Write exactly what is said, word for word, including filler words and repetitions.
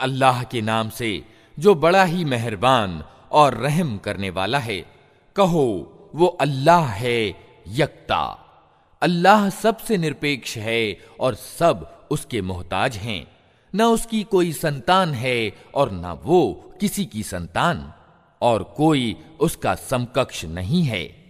अल्लाह के नाम से जो बड़ा ही मेहरबान और रहम करने वाला है। कहो वो अल्लाह है यकता। अल्लाह सबसे निरपेक्ष है और सब उसके मोहताज हैं। न उसकी कोई संतान है और न वो किसी की संतान, और कोई उसका समकक्ष नहीं है।